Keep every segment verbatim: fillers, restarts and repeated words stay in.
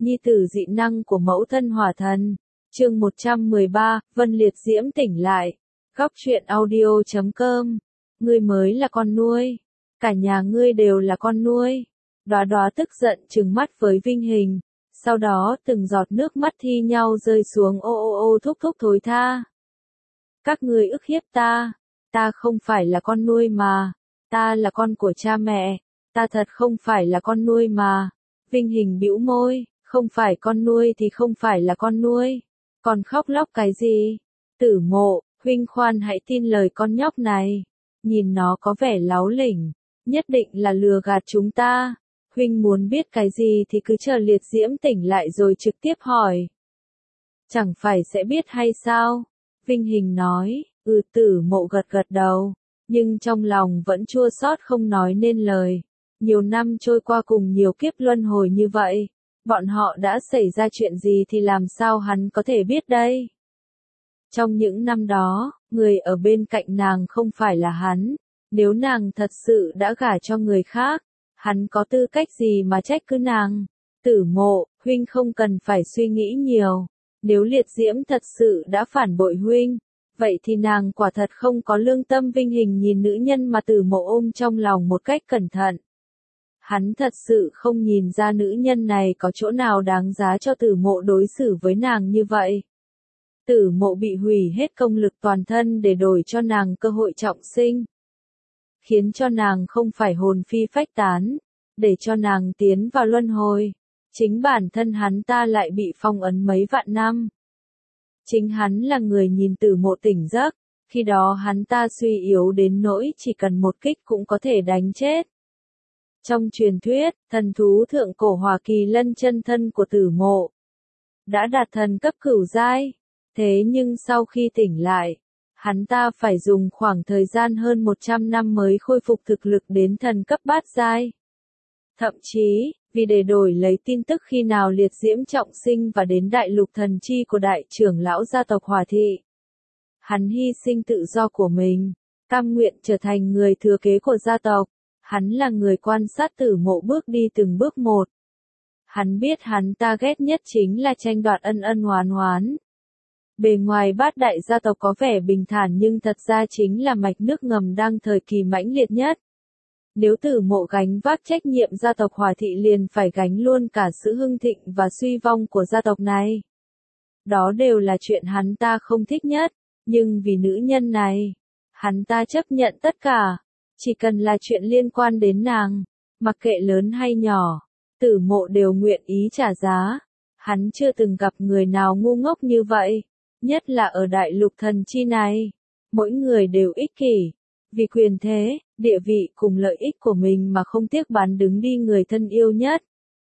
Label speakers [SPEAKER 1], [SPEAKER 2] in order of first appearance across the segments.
[SPEAKER 1] nhi tử dị năng của mẫu thân hỏa thần. Chương một trăm mười ba, Vân Liệt Diễm tỉnh lại. Góc truyện audio chấm com. Ngươi mới là con nuôi. Cả nhà ngươi đều là con nuôi. Đóa Đóa tức giận trừng mắt với Vinh Hình. Sau đó từng giọt nước mắt thi nhau rơi xuống ô ô ô thúc thúc thối tha. Các ngươi ức hiếp ta. Ta không phải là con nuôi mà. Ta là con của cha mẹ. Ta thật không phải là con nuôi mà. Vinh Hình bĩu môi. Không phải con nuôi thì không phải là con nuôi. Còn khóc lóc cái gì? Tử Mộ, huynh khoan hãy tin lời con nhóc này. Nhìn nó có vẻ láo lỉnh. Nhất định là lừa gạt chúng ta. Huynh muốn biết cái gì thì cứ chờ Liệt Diễm tỉnh lại rồi trực tiếp hỏi. Chẳng phải sẽ biết hay sao? Vinh Hình nói, ừ. Tử Mộ gật gật đầu. Nhưng trong lòng vẫn chua xót không nói nên lời. Nhiều năm trôi qua cùng nhiều kiếp luân hồi như vậy. Bọn họ đã xảy ra chuyện gì thì làm sao hắn có thể biết đây? Trong những năm đó, người ở bên cạnh nàng không phải là hắn. Nếu nàng thật sự đã gả cho người khác, hắn có tư cách gì mà trách cứ nàng? Tử Mộ, huynh không cần phải suy nghĩ nhiều. Nếu Liệt Diễm thật sự đã phản bội huynh, vậy thì nàng quả thật không có lương tâm. Vinh Hình nhìn nữ nhân mà Tử Mộ ôm trong lòng một cách cẩn thận. Hắn thật sự không nhìn ra nữ nhân này có chỗ nào đáng giá cho Tử Mộ đối xử với nàng như vậy. Tử Mộ bị hủy hết công lực toàn thân để đổi cho nàng cơ hội trọng sinh. Khiến cho nàng không phải hồn phi phách tán, để cho nàng tiến vào luân hồi. Chính bản thân hắn ta lại bị phong ấn mấy vạn năm. Chính hắn là người nhìn Tử Mộ tỉnh giấc, khi đó hắn ta suy yếu đến nỗi chỉ cần một kích cũng có thể đánh chết. Trong truyền thuyết, thần thú thượng cổ Hỏa Kỳ Lân chân thân của Tử Mộ đã đạt thần cấp cửu giai. Thế nhưng sau khi tỉnh lại, hắn ta phải dùng khoảng thời gian hơn một trăm năm mới khôi phục thực lực đến thần cấp bát giai. Thậm chí, vì để đổi lấy tin tức khi nào Liệt Diễm trọng sinh và đến đại lục thần chi của đại trưởng lão gia tộc Hỏa Thị, hắn hy sinh tự do của mình, cam nguyện trở thành người thừa kế của gia tộc. Hắn là người quan sát Tử Mộ bước đi từng bước một. Hắn biết hắn ta ghét nhất chính là tranh đoạt ân ân oán oán. Bề ngoài bát đại gia tộc có vẻ bình thản nhưng thật ra chính là mạch nước ngầm đang thời kỳ mãnh liệt nhất. Nếu Tử Mộ gánh vác trách nhiệm gia tộc Hỏa Thị liền phải gánh luôn cả sự hưng thịnh và suy vong của gia tộc này. Đó đều là chuyện hắn ta không thích nhất, nhưng vì nữ nhân này, hắn ta chấp nhận tất cả. Chỉ cần là chuyện liên quan đến nàng, mặc kệ lớn hay nhỏ, Tử Mộ đều nguyện ý trả giá. Hắn chưa từng gặp người nào ngu ngốc như vậy, nhất là ở đại lục thần chi này. Mỗi người đều ích kỷ, vì quyền thế, địa vị cùng lợi ích của mình mà không tiếc bán đứng đi người thân yêu nhất.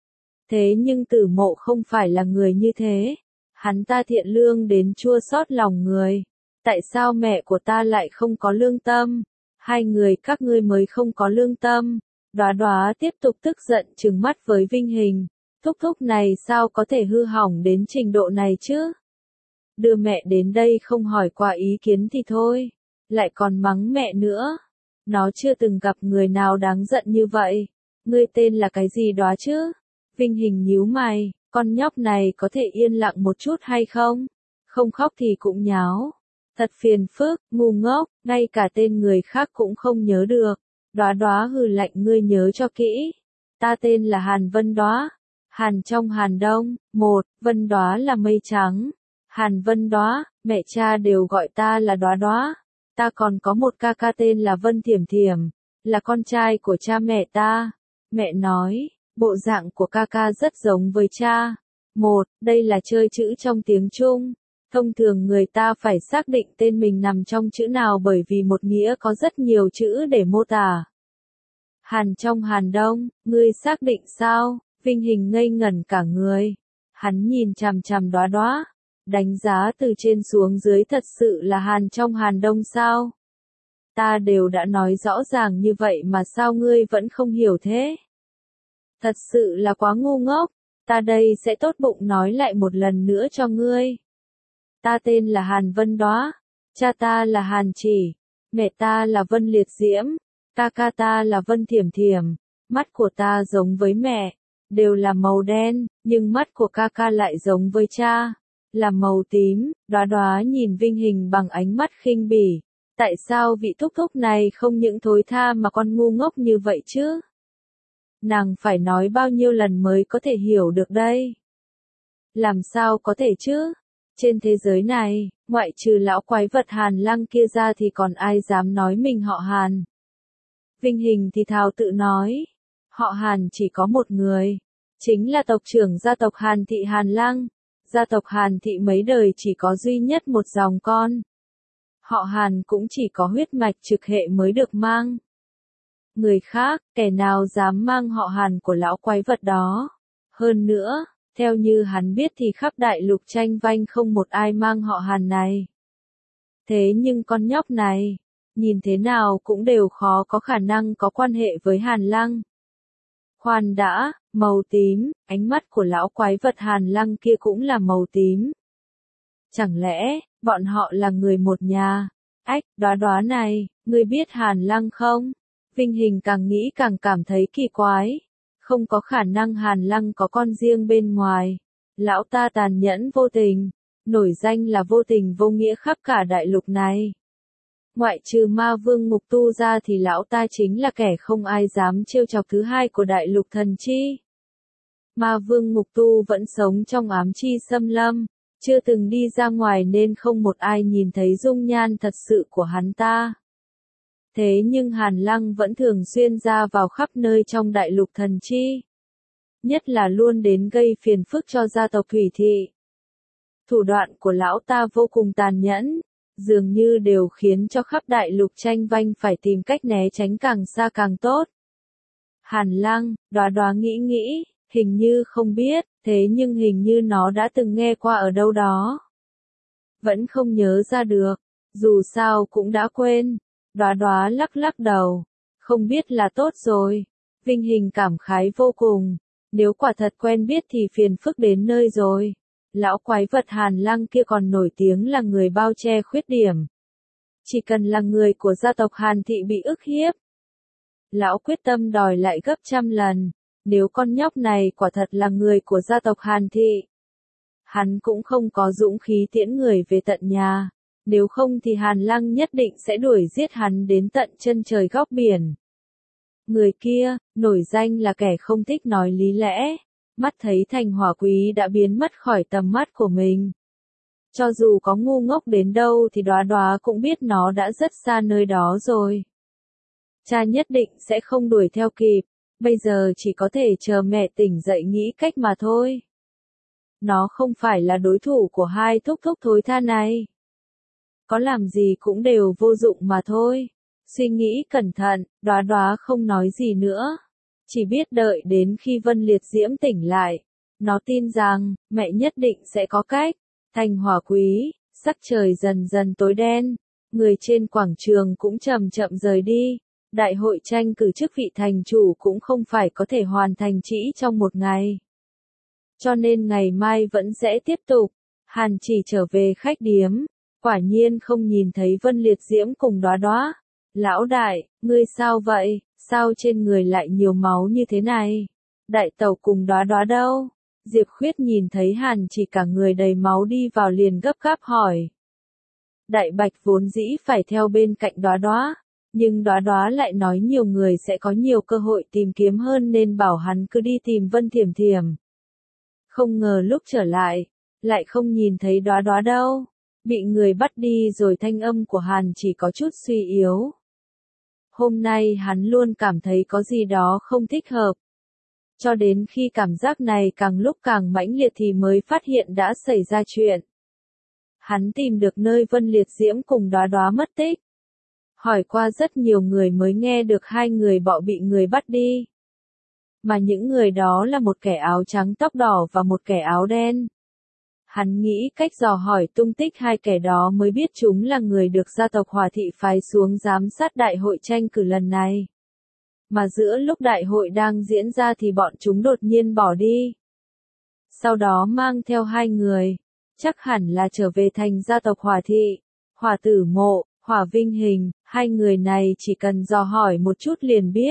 [SPEAKER 1] Thế nhưng Tử Mộ không phải là người như thế. Hắn ta thiện lương đến chua xót lòng người. Tại sao mẹ của ta lại không có lương tâm? Hai người các ngươi mới không có lương tâm. Đóa Đóa tiếp tục tức giận trừng mắt với Vinh Hình. Thúc thúc này sao có thể hư hỏng đến trình độ này chứ? Đưa mẹ đến đây không hỏi qua ý kiến thì thôi, lại còn mắng mẹ nữa. Nó chưa từng gặp người nào đáng giận như vậy. Ngươi tên là cái gì đó chứ? Vinh Hình nhíu mày, con nhóc này có thể yên lặng một chút hay không? Không khóc thì cũng nháo. Thật phiền phức, ngu ngốc, ngay cả tên người khác cũng không nhớ được. Đóa Đóa hừ lạnh, ngươi nhớ cho kỹ. Ta tên là Hàn Vân Đóa. Hàn trong Hàn Đông, một, Vân Đóa là mây trắng. Hàn Vân Đóa, mẹ cha đều gọi ta là Đóa Đóa. Ta còn có một ca ca tên là Vân Thiểm Thiểm, là con trai của cha mẹ ta. Mẹ nói, bộ dạng của ca ca rất giống với cha. Một, đây là chơi chữ trong tiếng Trung. Thông thường người ta phải xác định tên mình nằm trong chữ nào bởi vì một nghĩa có rất nhiều chữ để mô tả. Hàn trong Hàn Đông, ngươi xác định sao? Vinh Hình ngây ngẩn cả người. Hắn nhìn chằm chằm Đóa Đóa, đánh giá từ trên xuống dưới, thật sự là Hàn trong Hàn Đông sao? Ta đều đã nói rõ ràng như vậy mà sao ngươi vẫn không hiểu thế? Thật sự là quá ngu ngốc. Ta đây sẽ tốt bụng nói lại một lần nữa cho ngươi. Ta tên là Hàn Vân Đóa, cha ta là Hàn Chỉ, mẹ ta là Vân Liệt Diễm, ca ca ta là Vân Thiểm Thiểm, mắt của ta giống với mẹ, đều là màu đen, nhưng mắt của ca ca lại giống với cha, là màu tím. Đóa Đóa nhìn Vinh Hình bằng ánh mắt khinh bỉ. Tại sao vị thúc thúc này không những thối tha mà còn ngu ngốc như vậy chứ? Nàng phải nói bao nhiêu lần mới có thể hiểu được đây? Làm sao có thể chứ? Trên thế giới này, ngoại trừ lão quái vật Hàn Lăng kia ra thì còn ai dám nói mình họ Hàn? Vinh Hình thì thào tự nói, họ Hàn chỉ có một người, chính là tộc trưởng gia tộc Hàn Thị Hàn Lăng. Gia tộc Hàn Thị mấy đời chỉ có duy nhất một dòng con. Họ Hàn cũng chỉ có huyết mạch trực hệ mới được mang. Người khác, kẻ nào dám mang họ Hàn của lão quái vật đó. Hơn nữa, theo như hắn biết thì khắp đại lục tranh vanh không một ai mang họ Hàn này. Thế nhưng con nhóc này, nhìn thế nào cũng đều khó có khả năng có quan hệ với Hàn Lăng. Khoan đã, màu tím, ánh mắt của lão quái vật Hàn Lăng kia cũng là màu tím. Chẳng lẽ, bọn họ là người một nhà? Ách, Đóa Đóa này, ngươi biết Hàn Lăng không? Vinh Hình càng nghĩ càng cảm thấy kỳ quái. Không có khả năng Hàn Lăng có con riêng bên ngoài. Lão ta tàn nhẫn vô tình, nổi danh là vô tình vô nghĩa khắp cả đại lục này. Ngoại trừ ma vương Mục Tu ra thì lão ta chính là kẻ không ai dám trêu chọc thứ hai của đại lục thần chi. Ma vương Mục Tu vẫn sống trong ám chi xâm lâm, chưa từng đi ra ngoài nên không một ai nhìn thấy dung nhan thật sự của hắn ta. Thế nhưng Hàn Lăng vẫn thường xuyên ra vào khắp nơi trong đại lục thần chi. Nhất là luôn đến gây phiền phức cho gia tộc Thủy Thị. Thủ đoạn của lão ta vô cùng tàn nhẫn, dường như đều khiến cho khắp đại lục tranh vanh phải tìm cách né tránh càng xa càng tốt. Hàn Lăng, Đóa Đóa nghĩ nghĩ, hình như không biết, thế nhưng hình như nó đã từng nghe qua ở đâu đó. Vẫn không nhớ ra được, dù sao cũng đã quên. Đóa Đóa lắc lắc đầu, không biết là tốt rồi. Vinh Hình cảm khái vô cùng, nếu quả thật quen biết thì phiền phức đến nơi rồi. Lão quái vật Hàn Lăng kia còn nổi tiếng là người bao che khuyết điểm. Chỉ cần là người của gia tộc Hàn Thị bị ức hiếp, lão quyết tâm đòi lại gấp trăm lần. Nếu con nhóc này quả thật là người của gia tộc Hàn Thị, hắn cũng không có dũng khí tiễn người về tận nhà. Nếu không thì Hàn Lăng nhất định sẽ đuổi giết hắn đến tận chân trời góc biển. Người kia, nổi danh là kẻ không thích nói lý lẽ. Mắt thấy Thành Hỏa Quý đã biến mất khỏi tầm mắt của mình. Cho dù có ngu ngốc đến đâu thì Đóa Đóa cũng biết nó đã rất xa nơi đó rồi. Cha nhất định sẽ không đuổi theo kịp, bây giờ chỉ có thể chờ mẹ tỉnh dậy nghĩ cách mà thôi. Nó không phải là đối thủ của hai thúc thúc thối tha này. Có làm gì cũng đều vô dụng mà thôi. Suy nghĩ cẩn thận, Đóa Đóa không nói gì nữa. Chỉ biết đợi đến khi Vân Liệt Diễm tỉnh lại. Nó tin rằng, mẹ nhất định sẽ có cách. Thành Hỏa Quý, sắc trời dần dần tối đen. Người trên quảng trường cũng chậm chậm rời đi. Đại hội tranh cử chức vị thành chủ cũng không phải có thể hoàn thành chỉ trong một ngày. Cho nên ngày mai vẫn sẽ tiếp tục. Hàn Chỉ trở về khách điếm. Quả nhiên không nhìn thấy Vân Liệt Diễm cùng Đóa Đóa. Lão đại, ngươi sao vậy? Sao trên người lại nhiều máu như thế này? Đại tẩu cùng Đóa Đóa đâu? Diệp Khuyết nhìn thấy Hàn Chỉ cả người đầy máu đi vào liền gấp gáp hỏi. Đại Bạch vốn dĩ phải theo bên cạnh Đóa Đóa, nhưng Đóa Đóa lại nói nhiều người sẽ có nhiều cơ hội tìm kiếm hơn nên bảo hắn cứ đi tìm Vân Thiểm Thiểm. Không ngờ lúc trở lại, lại không nhìn thấy Đóa Đóa đâu. Bị người bắt đi rồi. Thanh âm của Hàn Chỉ có chút suy yếu. Hôm nay hắn luôn cảm thấy có gì đó không thích hợp. Cho đến khi cảm giác này càng lúc càng mãnh liệt thì mới phát hiện đã xảy ra chuyện. Hắn tìm được nơi Vân Liệt Diễm cùng Đóa Đóa mất tích. Hỏi qua rất nhiều người mới nghe được hai người bọ bị người bắt đi. Mà những người đó là một kẻ áo trắng tóc đỏ và một kẻ áo đen. Hắn nghĩ cách dò hỏi tung tích hai kẻ đó mới biết chúng là người được gia tộc Hỏa Thị phái xuống giám sát đại hội tranh cử lần này. Mà giữa lúc đại hội đang diễn ra thì bọn chúng đột nhiên bỏ đi. Sau đó mang theo hai người, chắc hẳn là trở về thành gia tộc Hỏa Thị, Hỏa Tử Mộ, Hỏa Vinh Hình. Hai người này chỉ cần dò hỏi một chút liền biết,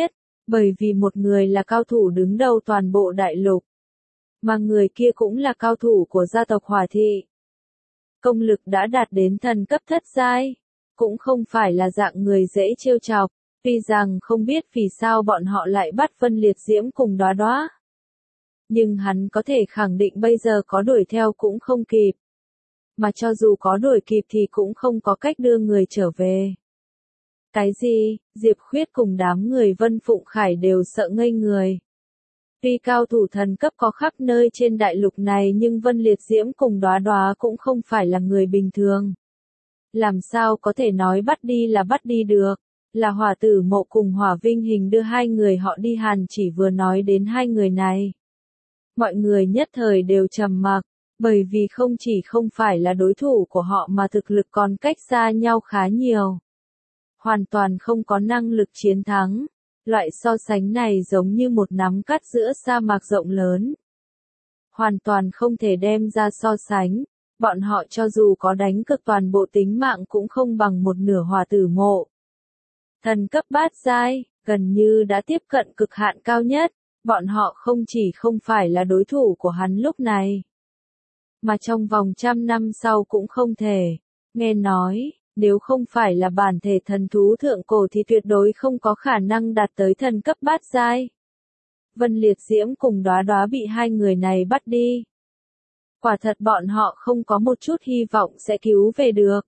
[SPEAKER 1] Bởi vì một người là cao thủ đứng đầu toàn bộ đại lục, mà người kia cũng là cao thủ của gia tộc Hỏa Thị. Công lực đã đạt đến thần cấp thất giai, cũng không phải là dạng người dễ trêu chọc, tuy rằng không biết vì sao bọn họ lại bắt Vân Liệt Diễm cùng Đóa Đóa. Nhưng hắn có thể khẳng định bây giờ có đuổi theo cũng không kịp. Mà cho dù có đuổi kịp thì cũng không có cách đưa người trở về. Cái gì? Diệp Khuyết cùng đám người Vân Phụng Khải đều sợ ngây người. Tuy cao thủ thần cấp có khắp nơi trên đại lục này nhưng Vân Liệt Diễm cùng Đóa Đóa cũng không phải là người bình thường. Làm sao có thể nói bắt đi là bắt đi được, là Hỏa Tử Mộ cùng Hỏa Vinh Hình đưa hai người họ đi. Hàn Chỉ vừa nói đến hai người này, mọi người nhất thời đều trầm mặc, bởi vì không chỉ không phải là đối thủ của họ mà thực lực còn cách xa nhau khá nhiều. Hoàn toàn không có năng lực chiến thắng. Loại so sánh này giống như một nắm cát giữa sa mạc rộng lớn. Hoàn toàn không thể đem ra so sánh, bọn họ cho dù có đánh cực toàn bộ tính mạng cũng không bằng một nửa Hỏa Tử Mộ. Thần cấp bát giai, gần như đã tiếp cận cực hạn cao nhất, bọn họ không chỉ không phải là đối thủ của hắn lúc này, mà trong vòng trăm năm sau cũng không thể. Nghe nói, nếu không phải là bản thể thần thú thượng cổ thì tuyệt đối không có khả năng đạt tới thần cấp bát giai. Vân Liệt Diễm cùng Đóa Đóa bị hai người này bắt đi. Quả thật bọn họ không có một chút hy vọng sẽ cứu về được.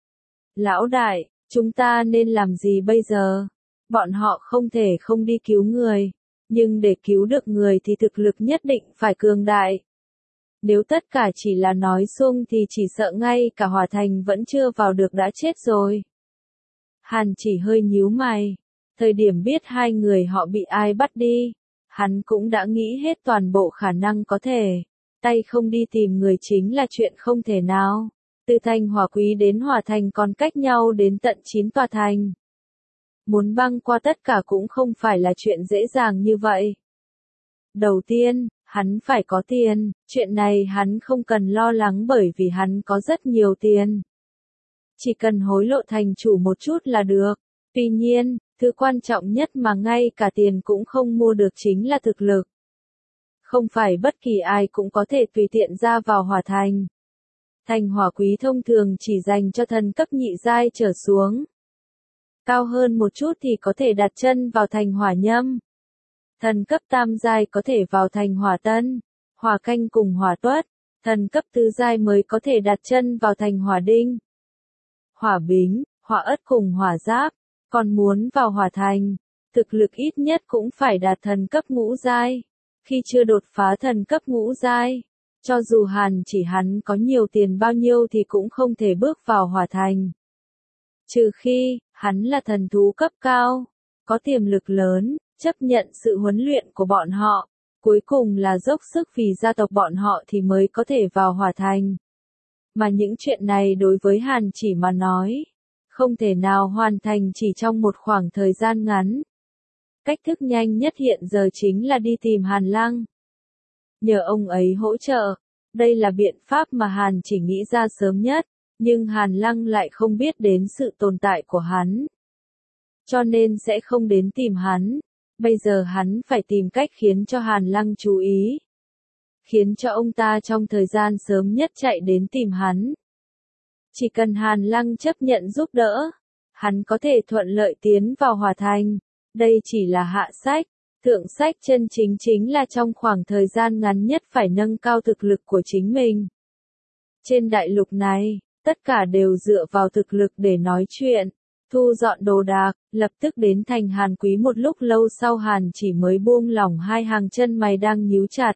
[SPEAKER 1] Lão đại, chúng ta nên làm gì bây giờ? Bọn họ không thể không đi cứu người, nhưng để cứu được người thì thực lực nhất định phải cường đại. Nếu tất cả chỉ là nói suông thì chỉ sợ ngay cả Hỏa Thành vẫn chưa vào được đã chết rồi. Hàn Chỉ hơi nhíu mày. Thời điểm biết hai người họ bị ai bắt đi, hắn cũng đã nghĩ hết toàn bộ khả năng có thể. Tay không đi tìm người chính là chuyện không thể nào. Từ thành Hỏa Quý đến Hỏa Thành còn cách nhau đến tận chín tòa thành. Muốn băng qua tất cả cũng không phải là chuyện dễ dàng như vậy. Đầu tiên, hắn phải có tiền, chuyện này hắn không cần lo lắng bởi vì hắn có rất nhiều tiền. Chỉ cần hối lộ thành chủ một chút là được. Tuy nhiên, thứ quan trọng nhất mà ngay cả tiền cũng không mua được chính là thực lực. Không phải bất kỳ ai cũng có thể tùy tiện ra vào Hỏa Thành. Thành Hỏa Quý thông thường chỉ dành cho thần cấp nhị giai trở xuống. Cao hơn một chút thì có thể đặt chân vào thành Hỏa Nhâm. Thần cấp tam giai có thể vào thành Hỏa Tân, Hỏa Canh cùng Hỏa Tuất. Thần cấp tứ giai mới có thể đặt chân vào thành Hỏa Đinh, Hỏa Bính, Hỏa Ất cùng Hỏa Giáp. Còn muốn vào Hỏa Thành, thực lực ít nhất cũng phải đạt thần cấp ngũ giai. Khi chưa đột phá thần cấp ngũ giai, cho dù Hàn Chỉ hắn có nhiều tiền bao nhiêu thì cũng không thể bước vào Hỏa Thành. Trừ khi, hắn là thần thú cấp cao, có tiềm lực lớn, chấp nhận sự huấn luyện của bọn họ, cuối cùng là dốc sức vì gia tộc bọn họ thì mới có thể vào Hỏa Thành. Mà những chuyện này đối với Hàn Chỉ mà nói, không thể nào hoàn thành chỉ trong một khoảng thời gian ngắn. Cách thức nhanh nhất hiện giờ chính là đi tìm Hàn Lăng. Nhờ ông ấy hỗ trợ, đây là biện pháp mà Hàn Chỉ nghĩ ra sớm nhất, nhưng Hàn Lăng lại không biết đến sự tồn tại của hắn. Cho nên sẽ không đến tìm hắn. Bây giờ hắn phải tìm cách khiến cho Hàn Lăng chú ý. Khiến cho ông ta trong thời gian sớm nhất chạy đến tìm hắn. Chỉ cần Hàn Lăng chấp nhận giúp đỡ, hắn có thể thuận lợi tiến vào Hỏa Thành. Đây chỉ là hạ sách, thượng sách chân chính chính là trong khoảng thời gian ngắn nhất phải nâng cao thực lực của chính mình. Trên đại lục này, tất cả đều dựa vào thực lực để nói chuyện. Thu dọn đồ đạc, lập tức đến thành Hàn Quý. Một lúc lâu sau Hàn Chỉ mới buông lỏng hai hàng chân mày đang nhíu chặt.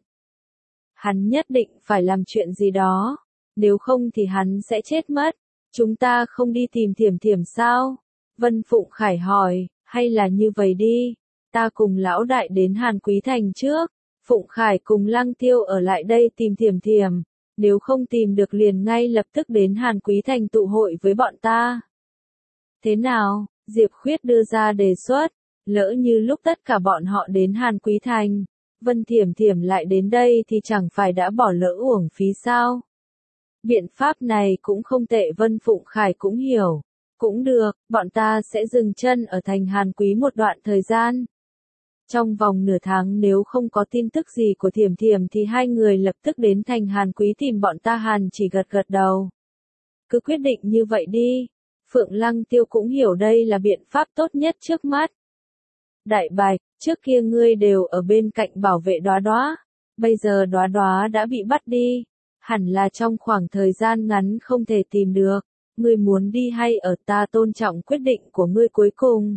[SPEAKER 1] Hắn nhất định phải làm chuyện gì đó, nếu không thì hắn sẽ chết mất. Chúng ta không đi tìm Thiểm Thiểm sao? Vân Phụng Khải hỏi, hay là như vậy đi, ta cùng lão đại đến Hàn Quý thành trước, Phụng Khải cùng Lăng Tiêu ở lại đây tìm Thiểm Thiểm, nếu không tìm được liền ngay lập tức đến Hàn Quý thành tụ hội với bọn ta. Thế nào? Diệp Khuyết đưa ra đề xuất, lỡ như lúc tất cả bọn họ đến Hàn Quý thành, Vân Thiểm Thiểm lại đến đây thì chẳng phải đã bỏ lỡ uổng phí sao? Biện pháp này cũng không tệ. Vân Phụng Khải cũng hiểu. Cũng được, bọn ta sẽ dừng chân ở thành Hàn Quý một đoạn thời gian. Trong vòng nửa tháng nếu không có tin tức gì của Thiểm Thiểm thì hai người lập tức đến thành Hàn Quý tìm bọn ta. Hàn chỉ gật gật đầu. Cứ quyết định như vậy đi. Phượng Lăng Tiêu cũng hiểu đây là biện pháp tốt nhất trước mắt. Đại Bạch, trước kia ngươi đều ở bên cạnh bảo vệ Đóa Đóa, bây giờ Đóa Đóa đã bị bắt đi, hẳn là trong khoảng thời gian ngắn không thể tìm được, ngươi muốn đi hay ở? Ta tôn trọng quyết định của ngươi cuối cùng.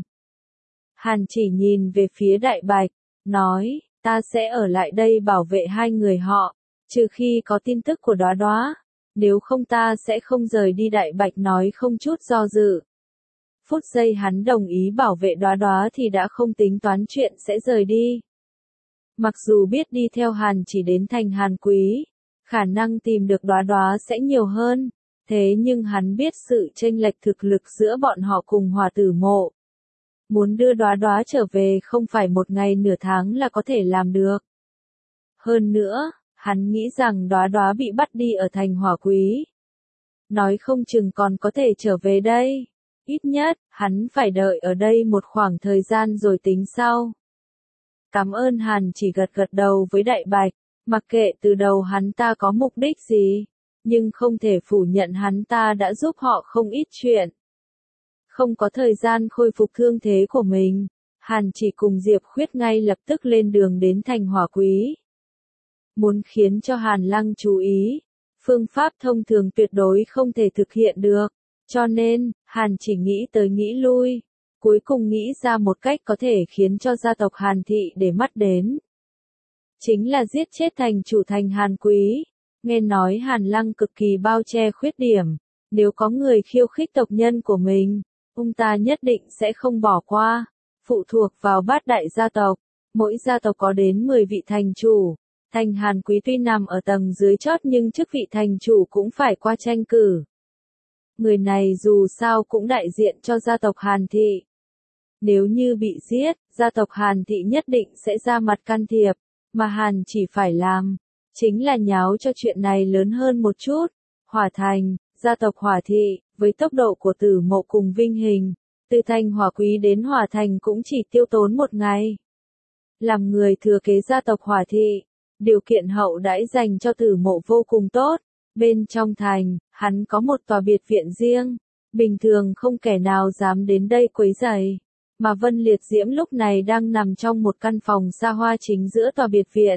[SPEAKER 1] Hàn chỉ nhìn về phía Đại Bạch, nói, ta sẽ ở lại đây bảo vệ hai người họ, trừ khi có tin tức của Đóa Đóa, nếu không ta sẽ không rời đi. Đại Bạch nói không chút do dự. Phút giây hắn đồng ý bảo vệ Đóa Đóa thì đã không tính toán chuyện sẽ rời đi. Mặc dù biết đi theo Hàn chỉ đến thành Hàn Quý, khả năng tìm được Đóa Đóa sẽ nhiều hơn, thế nhưng hắn biết sự chênh lệch thực lực giữa bọn họ cùng Hỏa Tử Mộ. Muốn đưa Đóa Đóa trở về không phải một ngày nửa tháng là có thể làm được. Hơn nữa, hắn nghĩ rằng Đóa Đóa bị bắt đi ở thành Hỏa Quý. Nói không chừng còn có thể trở về đây. Ít nhất, hắn phải đợi ở đây một khoảng thời gian rồi tính sau. Cảm ơn. Hàn chỉ gật gật đầu với Đại Bạch, mặc kệ từ đầu hắn ta có mục đích gì, nhưng không thể phủ nhận hắn ta đã giúp họ không ít chuyện. Không có thời gian khôi phục thương thế của mình, Hàn chỉ cùng Diệp Khuyết ngay lập tức lên đường đến thành Hỏa Quý. Muốn khiến cho Hàn Lăng chú ý, phương pháp thông thường tuyệt đối không thể thực hiện được, cho nên, Hàn chỉ nghĩ tới nghĩ lui, cuối cùng nghĩ ra một cách có thể khiến cho gia tộc Hàn Thị để mắt đến. Chính là giết chết thành chủ thành Hàn Quý. Nghe nói Hàn Lăng cực kỳ bao che khuyết điểm, nếu có người khiêu khích tộc nhân của mình, ông ta nhất định sẽ không bỏ qua. Phụ thuộc vào bát đại gia tộc, mỗi gia tộc có đến mười vị thành chủ. Thành Hàn Quý tuy nằm ở tầng dưới chót nhưng chức vị thành chủ cũng phải qua tranh cử. Người này dù sao cũng đại diện cho gia tộc Hàn Thị. Nếu như bị giết, gia tộc Hàn Thị nhất định sẽ ra mặt can thiệp, mà Hàn chỉ phải làm, chính là nháo cho chuyện này lớn hơn một chút. Hỏa Thành, gia tộc Hỏa Thị, với tốc độ của Tử Mộ cùng Vinh Hình, từ thành Hỏa Quý đến Hỏa Thành cũng chỉ tiêu tốn một ngày. Làm người thừa kế gia tộc Hỏa Thị, điều kiện hậu đãi dành cho Tử Mộ vô cùng tốt. Bên trong thành, hắn có một tòa biệt viện riêng, bình thường không kẻ nào dám đến đây quấy rầy, mà Vân Liệt Diễm lúc này đang nằm trong một căn phòng xa hoa chính giữa tòa biệt viện.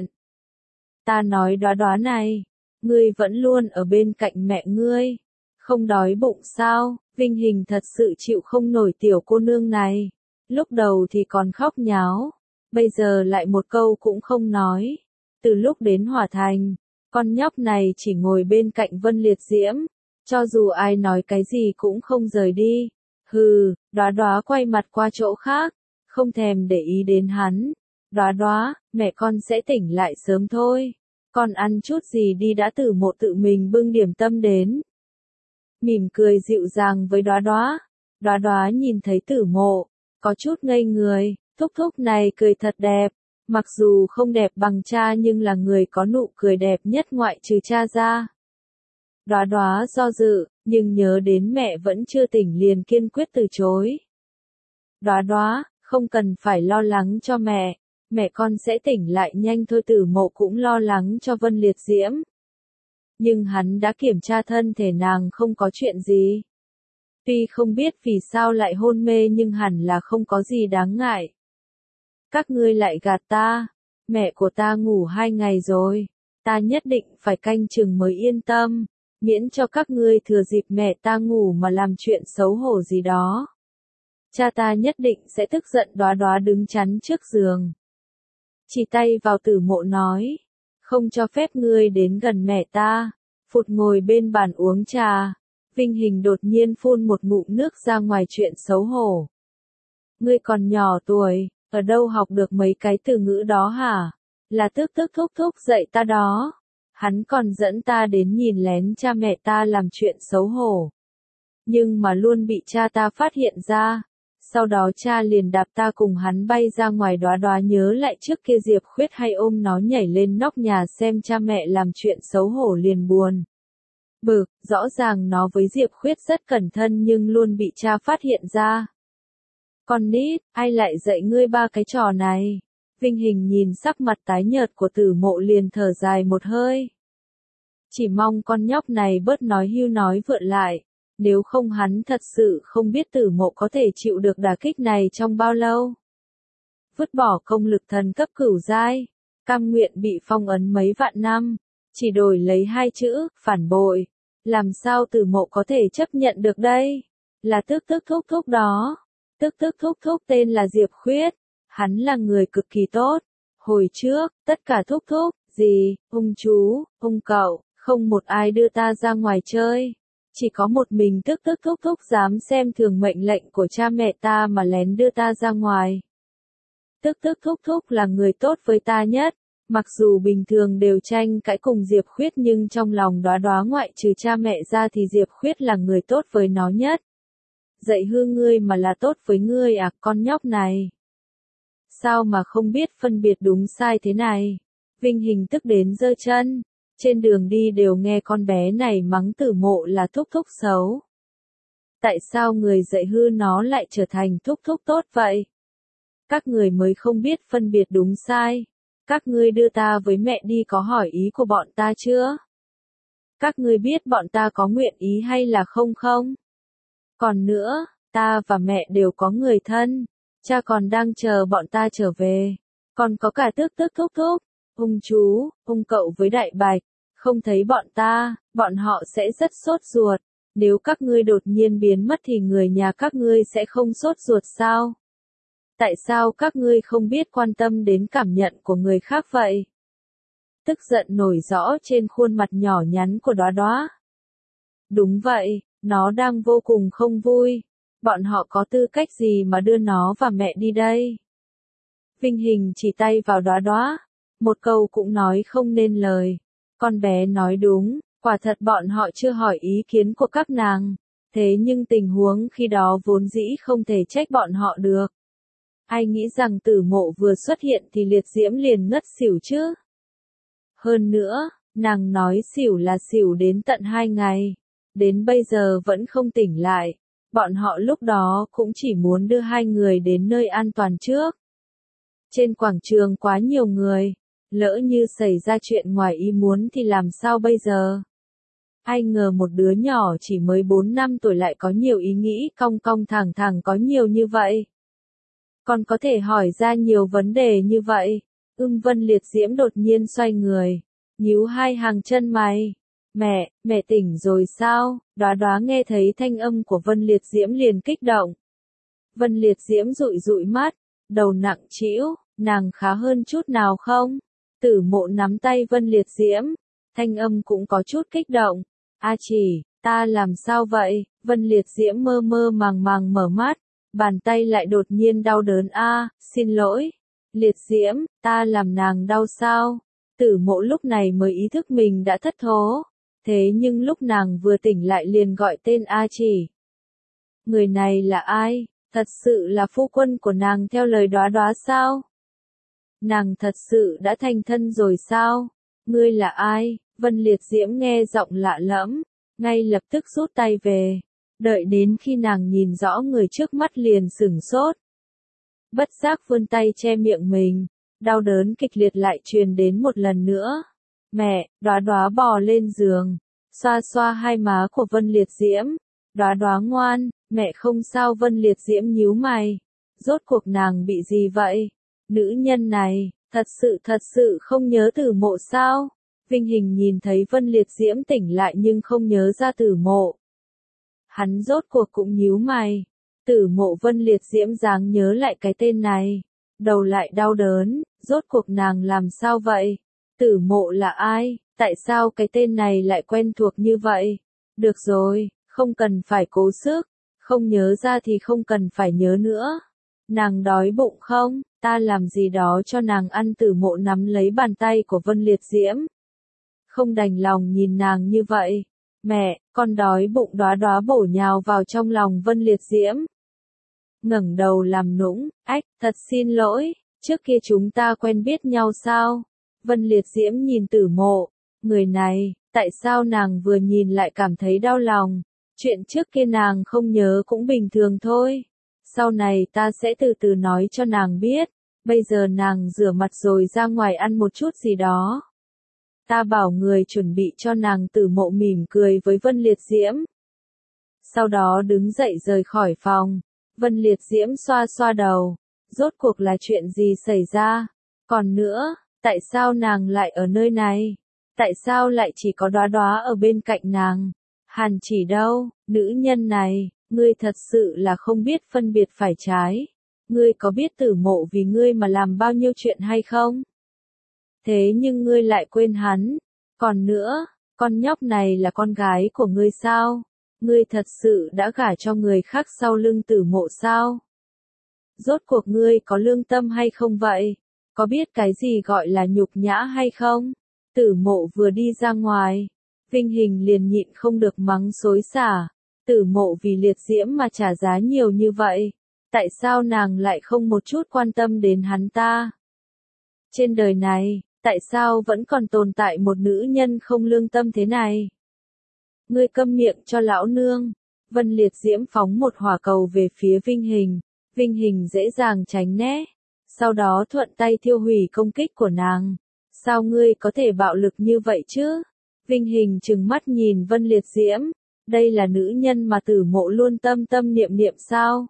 [SPEAKER 1] Ta nói Đóa Đóa này, ngươi vẫn luôn ở bên cạnh mẹ ngươi, không đói bụng sao? Vinh Hình thật sự chịu không nổi tiểu cô nương này, lúc đầu thì còn khóc nháo, bây giờ lại một câu cũng không nói. Từ lúc đến Hỏa Thành, con nhóc này chỉ ngồi bên cạnh Vân Liệt Diễm, cho dù ai nói cái gì cũng không rời đi. Hừ, Đóa Đóa quay mặt qua chỗ khác, không thèm để ý đến hắn. Đóa Đóa, mẹ con sẽ tỉnh lại sớm thôi, con ăn chút gì đi đã. Tử Mộ tự mình bưng điểm tâm đến, mỉm cười dịu dàng với Đóa Đóa. Đóa Đóa nhìn thấy Tử Mộ, có chút ngây người, thúc thúc này cười thật đẹp. Mặc dù không đẹp bằng cha nhưng là người có nụ cười đẹp nhất ngoại trừ cha ra. Đóa Đóa do dự, nhưng nhớ đến mẹ vẫn chưa tỉnh liền kiên quyết từ chối. Đóa Đóa, không cần phải lo lắng cho mẹ, mẹ con sẽ tỉnh lại nhanh thôi. Tử Mộ cũng lo lắng cho Vân Liệt Diễm. Nhưng hắn đã kiểm tra thân thể nàng không có chuyện gì. Tuy không biết vì sao lại hôn mê nhưng hẳn là không có gì đáng ngại. Các ngươi lại gạt ta, mẹ của ta ngủ hai ngày rồi, ta nhất định phải canh chừng mới yên tâm, miễn cho các ngươi thừa dịp mẹ ta ngủ mà làm chuyện xấu hổ gì đó. Cha ta nhất định sẽ tức giận. Đóa Đóa đứng chắn trước giường, chỉ tay vào Tử Mộ nói, không cho phép ngươi đến gần mẹ ta. Phụt ngồi bên bàn uống trà, Vinh Hình đột nhiên phun một ngụm nước ra ngoài. Chuyện xấu hổ. Ngươi còn nhỏ tuổi, ở đâu học được mấy cái từ ngữ đó hả? Là tức tức thúc thúc dạy ta đó. Hắn còn dẫn ta đến nhìn lén cha mẹ ta làm chuyện xấu hổ. Nhưng mà luôn bị cha ta phát hiện ra. Sau đó cha liền đạp ta cùng hắn bay ra ngoài. Đóa Đóa nhớ lại trước kia Diệp Khuyết hay ôm nó nhảy lên nóc nhà xem cha mẹ làm chuyện xấu hổ liền buồn bực. Rõ ràng nó với Diệp Khuyết rất cẩn thân nhưng luôn bị cha phát hiện ra. Con nít, ai lại dạy ngươi ba cái trò này? Vinh Hình nhìn sắc mặt tái nhợt của Tử Mộ liền thở dài một hơi. Chỉ mong con nhóc này bớt nói hưu nói vượn lại, nếu không hắn thật sự không biết Tử Mộ có thể chịu được đả kích này trong bao lâu. Vứt bỏ công lực thần cấp cửu giai, cam nguyện bị phong ấn mấy vạn năm, chỉ đổi lấy hai chữ, phản bội. Làm sao Tử Mộ có thể chấp nhận được đây? Là tức tức thúc thúc đó. Tức tức thúc thúc tên là Diệp Khuyết. Hắn là người cực kỳ tốt. Hồi trước, tất cả thúc thúc, dì, ông chú, ông cậu, không một ai đưa ta ra ngoài chơi. Chỉ có một mình tức tức thúc thúc dám xem thường mệnh lệnh của cha mẹ ta mà lén đưa ta ra ngoài. Tức tức thúc thúc là người tốt với ta nhất. Mặc dù bình thường đều tranh cãi cùng Diệp Khuyết nhưng trong lòng Đóa Đóa ngoại trừ cha mẹ ra thì Diệp Khuyết là người tốt với nó nhất. Dạy hư ngươi mà là tốt với ngươi à, con nhóc này. Sao mà không biết phân biệt đúng sai thế này? Vinh Hình tức đến giơ chân. Trên đường đi đều nghe con bé này mắng Tử Mộ là thúc thúc xấu. Tại sao người dạy hư nó lại trở thành thúc thúc tốt vậy? Các người mới không biết phân biệt đúng sai. Các ngươi đưa ta với mẹ đi có hỏi ý của bọn ta chưa? Các ngươi biết bọn ta có nguyện ý hay là không không? Còn nữa, ta và mẹ đều có người thân. Cha còn đang chờ bọn ta trở về. Còn có cả tước tước thúc thúc, ông chú, ông cậu với đại bạch. Không thấy bọn ta, bọn họ sẽ rất sốt ruột. Nếu các ngươi đột nhiên biến mất thì người nhà các ngươi sẽ không sốt ruột sao? Tại sao các ngươi không biết quan tâm đến cảm nhận của người khác vậy? Tức giận nổi rõ trên khuôn mặt nhỏ nhắn của Đóa Đóa. Đúng vậy, nó đang vô cùng không vui. Bọn họ có tư cách gì mà đưa nó và mẹ đi đây? Vinh Hình chỉ tay vào Đóa Đóa, một câu cũng nói không nên lời. Con bé nói đúng, quả thật bọn họ chưa hỏi ý kiến của các nàng. Thế nhưng tình huống khi đó vốn dĩ không thể trách bọn họ được. Ai nghĩ rằng Tử Mộ vừa xuất hiện thì Liệt Diễm liền ngất xỉu chứ? Hơn nữa, nàng nói xỉu là xỉu đến tận hai ngày. Đến bây giờ vẫn không tỉnh lại. Bọn họ lúc đó cũng chỉ muốn đưa hai người đến nơi an toàn trước. Trên quảng trường quá nhiều người. Lỡ như xảy ra chuyện ngoài ý muốn thì làm sao bây giờ? Ai ngờ một đứa nhỏ chỉ mới bốn năm tuổi lại có nhiều ý nghĩ cong cong thẳng thẳng có nhiều như vậy. Còn có thể hỏi ra nhiều vấn đề như vậy. Ưng Vân Liệt Diễm đột nhiên xoay người, nhíu hai hàng chân mày. Mẹ, mẹ tỉnh rồi sao? Đóa Đóa nghe thấy thanh âm của Vân Liệt Diễm liền kích động. Vân Liệt Diễm dụi dụi mắt, đầu nặng trĩu, nàng khá hơn chút nào không? Tử Mộ nắm tay Vân Liệt Diễm, thanh âm cũng có chút kích động. A chỉ, ta làm sao vậy? Vân Liệt Diễm mơ mơ màng màng mở mắt, bàn tay lại đột nhiên đau đớn. A, xin lỗi. Liệt Diễm, ta làm nàng đau sao? Tử Mộ lúc này mới ý thức mình đã thất thố. Thế nhưng lúc nàng vừa tỉnh lại liền gọi tên A chỉ. Người này là ai? Thật sự là phu quân của nàng theo lời Đóa Đóa sao? Nàng thật sự đã thành thân rồi sao? Ngươi là ai? Vân Liệt Diễm nghe giọng lạ lẫm, ngay lập tức rút tay về. Đợi đến khi nàng nhìn rõ người trước mắt liền sửng sốt. Bất giác vươn tay che miệng mình, đau đớn kịch liệt lại truyền đến một lần nữa. Mẹ, Đóa Đóa bò lên giường, xoa xoa hai má của Vân Liệt Diễm. Đóa Đóa ngoan, mẹ không sao. Vân Liệt Diễm nhíu mày. Rốt cuộc nàng bị gì vậy? Nữ nhân này, thật sự thật sự không nhớ Tử Mộ sao? Vinh Hình nhìn thấy Vân Liệt Diễm tỉnh lại nhưng không nhớ ra Tử Mộ. Hắn rốt cuộc cũng nhíu mày. Tử Mộ. Vân Liệt Diễm dáng nhớ lại cái tên này. Đầu lại đau đớn, rốt cuộc nàng làm sao vậy? Tử Mộ là ai? Tại sao cái tên này lại quen thuộc như vậy? Được rồi, không cần phải cố sức. Không nhớ ra thì không cần phải nhớ nữa. Nàng đói bụng không? Ta làm gì đó cho nàng ăn. Tử Mộ nắm lấy bàn tay của Vân Liệt Diễm. Không đành lòng nhìn nàng như vậy. Mẹ, con đói bụng. Đóa Đóa bổ nhào vào trong lòng Vân Liệt Diễm. Ngẩng đầu làm nũng, ách, thật xin lỗi, trước kia chúng ta quen biết nhau sao? Vân Liệt Diễm nhìn Tử Mộ, người này, tại sao nàng vừa nhìn lại cảm thấy đau lòng? Chuyện trước kia nàng không nhớ cũng bình thường thôi. Sau này ta sẽ từ từ nói cho nàng biết. bây giờ nàng rửa mặt rồi ra ngoài ăn một chút gì đó. Ta bảo người chuẩn bị cho nàng. Tử Mộ mỉm cười với Vân Liệt Diễm. Sau đó đứng dậy rời khỏi phòng. Vân Liệt Diễm xoa xoa đầu. Rốt cuộc là chuyện gì xảy ra? Còn nữa, tại sao nàng lại ở nơi này? Tại sao lại chỉ có Đóa Đóa ở bên cạnh nàng? Hàn Chỉ đâu? Nữ nhân này, ngươi thật sự là không biết phân biệt phải trái. Ngươi có biết Tử Mộ vì ngươi mà làm bao nhiêu chuyện hay không? Thế nhưng ngươi lại quên hắn. Còn nữa, con nhóc này là con gái của ngươi sao? Ngươi thật sự đã gả cho người khác sau lưng Tử Mộ sao? Rốt cuộc ngươi có lương tâm hay không vậy? Có biết cái gì gọi là nhục nhã hay không? Tử Mộ vừa đi ra ngoài, Vinh Hình liền nhịn không được mắng xối xả. Tử Mộ vì Liệt Diễm mà trả giá nhiều như vậy. Tại sao nàng lại không một chút quan tâm đến hắn ta? Trên đời này, tại sao vẫn còn tồn tại một nữ nhân không lương tâm thế này? Ngươi câm miệng cho lão nương. Vân Liệt Diễm phóng một hỏa cầu về phía Vinh Hình. Vinh Hình dễ dàng tránh né. Sau đó thuận tay thiêu hủy công kích của nàng. Sao ngươi có thể bạo lực như vậy chứ? Vinh Hình trừng mắt nhìn Vân Liệt Diễm. Đây là nữ nhân mà Tử Mộ luôn tâm tâm niệm niệm sao?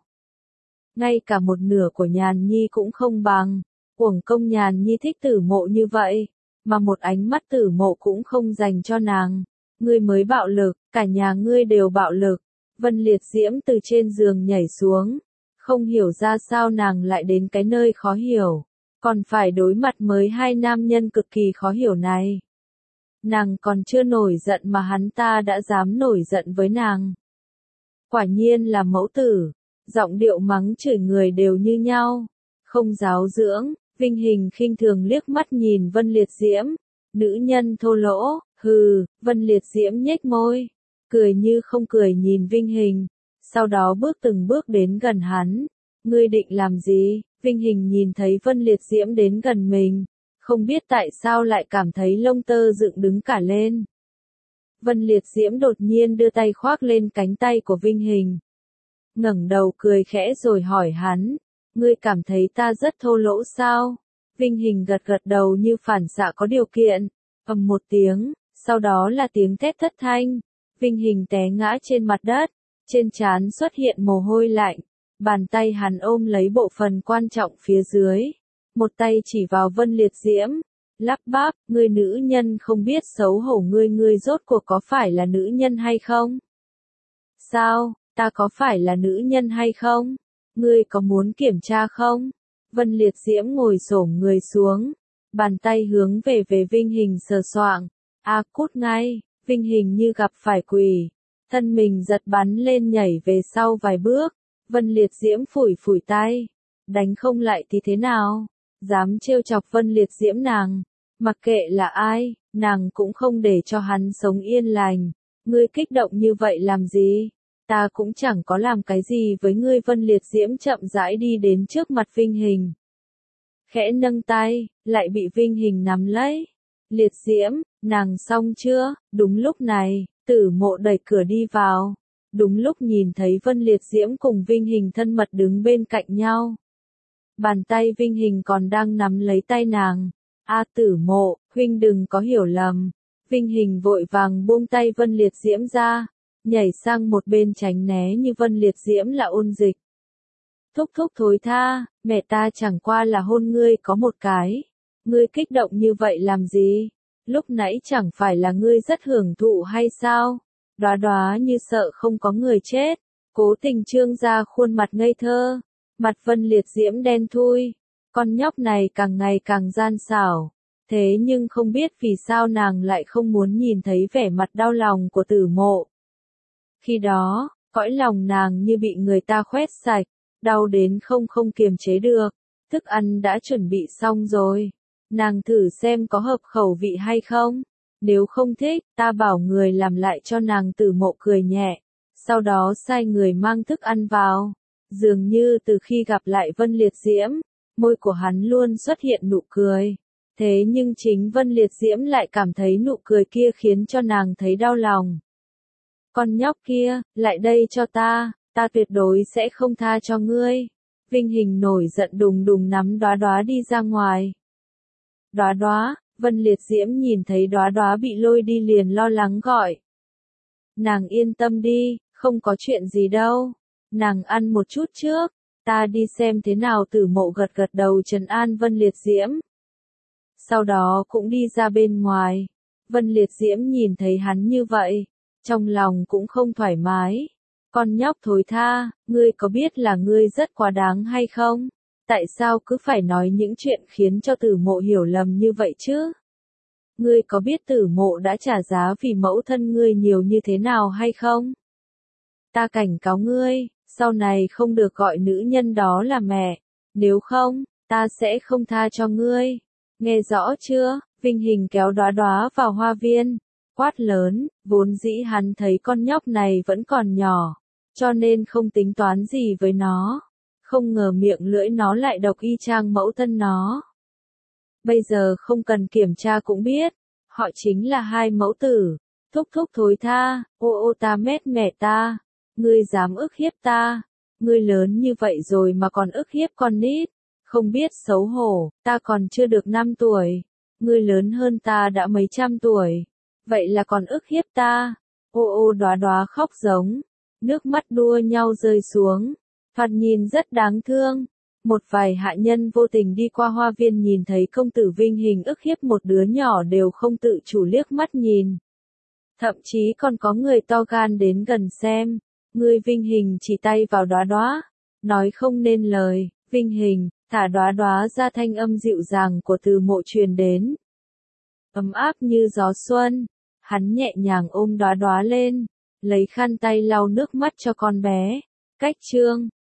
[SPEAKER 1] Ngay cả một nửa của Nhàn Nhi cũng không bằng. Uổng công Nhàn Nhi thích Tử Mộ như vậy, mà một ánh mắt Tử Mộ cũng không dành cho nàng. Ngươi mới bạo lực, cả nhà ngươi đều bạo lực. Vân Liệt Diễm từ trên giường nhảy xuống. Không hiểu ra sao nàng lại đến cái nơi khó hiểu. Còn phải đối mặt với hai nam nhân cực kỳ khó hiểu này. Nàng còn chưa nổi giận mà hắn ta đã dám nổi giận với nàng. Quả nhiên là mẫu tử. Giọng điệu mắng chửi người đều như nhau. Không giáo dưỡng. Vinh Hình khinh thường liếc mắt nhìn Vân Liệt Diễm. Nữ nhân thô lỗ. Hừ. Vân Liệt Diễm nhếch môi. Cười như không cười nhìn Vinh Hình. Sau đó bước từng bước đến gần hắn. Ngươi định làm gì? Vinh Hình nhìn thấy Vân Liệt Diễm đến gần mình. Không biết tại sao lại cảm thấy lông tơ dựng đứng cả lên. Vân Liệt Diễm đột nhiên đưa tay khoác lên cánh tay của Vinh Hình. Ngẩng đầu cười khẽ rồi hỏi hắn. Ngươi cảm thấy ta rất thô lỗ sao? Vinh Hình gật gật đầu như phản xạ có điều kiện. Ầm một tiếng, sau đó là tiếng thét thất thanh. Vinh Hình té ngã trên mặt đất. Trên trán xuất hiện mồ hôi lạnh. Bàn tay hắn ôm lấy bộ phận quan trọng phía dưới. Một tay chỉ vào Vân Liệt Diễm. Lắp bắp, ngươi nữ nhân không biết xấu hổ, ngươi ngươi rốt cuộc có phải là nữ nhân hay không? Sao, ta có phải là nữ nhân hay không? Ngươi có muốn kiểm tra không? Vân Liệt Diễm ngồi xổm người xuống. Bàn tay hướng về về Vinh Hình sờ soạng. A cút ngay, Vinh Hình như gặp phải quỷ. Thân mình giật bắn lên nhảy về sau vài bước. Vân Liệt Diễm phủi phủi tay. Đánh không lại thì thế nào? Dám trêu chọc Vân Liệt Diễm nàng. Mặc kệ là ai, nàng cũng không để cho hắn sống yên lành. Ngươi kích động như vậy làm gì? Ta cũng chẳng có làm cái gì với ngươi. Vân Liệt Diễm chậm rãi đi đến trước mặt Vinh Hình. Khẽ nâng tay, lại bị Vinh Hình nắm lấy. Liệt Diễm, nàng xong chưa? Đúng lúc này, Tử Mộ đẩy cửa đi vào. Đúng lúc nhìn thấy Vân Liệt Diễm cùng Vinh Hình thân mật đứng bên cạnh nhau. Bàn tay Vinh Hình còn đang nắm lấy tay nàng. A Tử Mộ, huynh đừng có hiểu lầm. Vinh Hình vội vàng buông tay Vân Liệt Diễm ra. Nhảy sang một bên tránh né như Vân Liệt Diễm là ôn dịch. Thúc thúc thối tha, mẹ ta chẳng qua là hôn ngươi có một cái. Ngươi kích động như vậy làm gì? Lúc nãy chẳng phải là ngươi rất hưởng thụ hay sao? Đóa Đóa như sợ không có người chết. Cố tình trương ra khuôn mặt ngây thơ. Mặt Vân Liệt Diễm đen thui. Con nhóc này càng ngày càng gian xảo. Thế nhưng không biết vì sao nàng lại không muốn nhìn thấy vẻ mặt đau lòng của Tử Mộ. Khi đó, cõi lòng nàng như bị người ta khoét sạch, đau đến không không kiềm chế được. Thức ăn đã chuẩn bị xong rồi. Nàng thử xem có hợp khẩu vị hay không. Nếu không thích, ta bảo người làm lại cho nàng. Tử Mộ cười nhẹ. Sau đó sai người mang thức ăn vào. Dường như từ khi gặp lại Vân Liệt Diễm, môi của hắn luôn xuất hiện nụ cười. Thế nhưng chính Vân Liệt Diễm lại cảm thấy nụ cười kia khiến cho nàng thấy đau lòng. Con nhóc kia, lại đây cho ta, ta tuyệt đối sẽ không tha cho ngươi. Vinh Hình nổi giận đùng đùng nắm Đóa Đóa đi ra ngoài. Đóa Đóa, Vân Liệt Diễm nhìn thấy Đóa Đóa bị lôi đi liền lo lắng gọi. Nàng yên tâm đi, không có chuyện gì đâu. Nàng ăn một chút trước, ta đi xem thế nào. Tử Mộ gật gật đầu trấn an Vân Liệt Diễm. Sau đó cũng đi ra bên ngoài. Vân Liệt Diễm nhìn thấy hắn như vậy, trong lòng cũng không thoải mái. Con nhóc thối tha, ngươi có biết là ngươi rất quá đáng hay không? Tại sao cứ phải nói những chuyện khiến cho Tử Mộ hiểu lầm như vậy chứ? Ngươi có biết Tử Mộ đã trả giá vì mẫu thân ngươi nhiều như thế nào hay không? Ta cảnh cáo ngươi, sau này không được gọi nữ nhân đó là mẹ, nếu không, ta sẽ không tha cho ngươi. Nghe rõ chưa? Vinh Hình kéo Đóa Đóa vào hoa viên, quát lớn, vốn dĩ hắn thấy con nhóc này vẫn còn nhỏ, cho nên không tính toán gì với nó. Không ngờ miệng lưỡi nó lại độc y chang mẫu thân nó. Bây giờ không cần kiểm tra cũng biết, họ chính là hai mẫu tử. Thúc thúc thối tha, ô ô ta mét mẹ ta, ngươi dám ức hiếp ta, ngươi lớn như vậy rồi mà còn ức hiếp con nít, không biết xấu hổ, ta còn chưa được năm tuổi, ngươi lớn hơn ta đã mấy trăm tuổi, vậy là còn ức hiếp ta. Ô ô Đóa Đóa khóc giống, nước mắt đua nhau rơi xuống, thoạt nhìn rất đáng thương. Một vài hạ nhân vô tình đi qua hoa viên nhìn thấy công tử Vinh Hình ức hiếp một đứa nhỏ đều không tự chủ liếc mắt nhìn. Thậm chí còn có người to gan đến gần xem. Người Vinh Hình chỉ tay vào Đóa Đóa, nói không nên lời. Vinh Hình, thả Đóa Đóa ra. Thanh âm dịu dàng của Từ Mộ truyền đến, ấm áp như gió xuân. Hắn nhẹ nhàng ôm Đóa Đóa lên, lấy khăn tay lau nước mắt cho con bé. Cách chương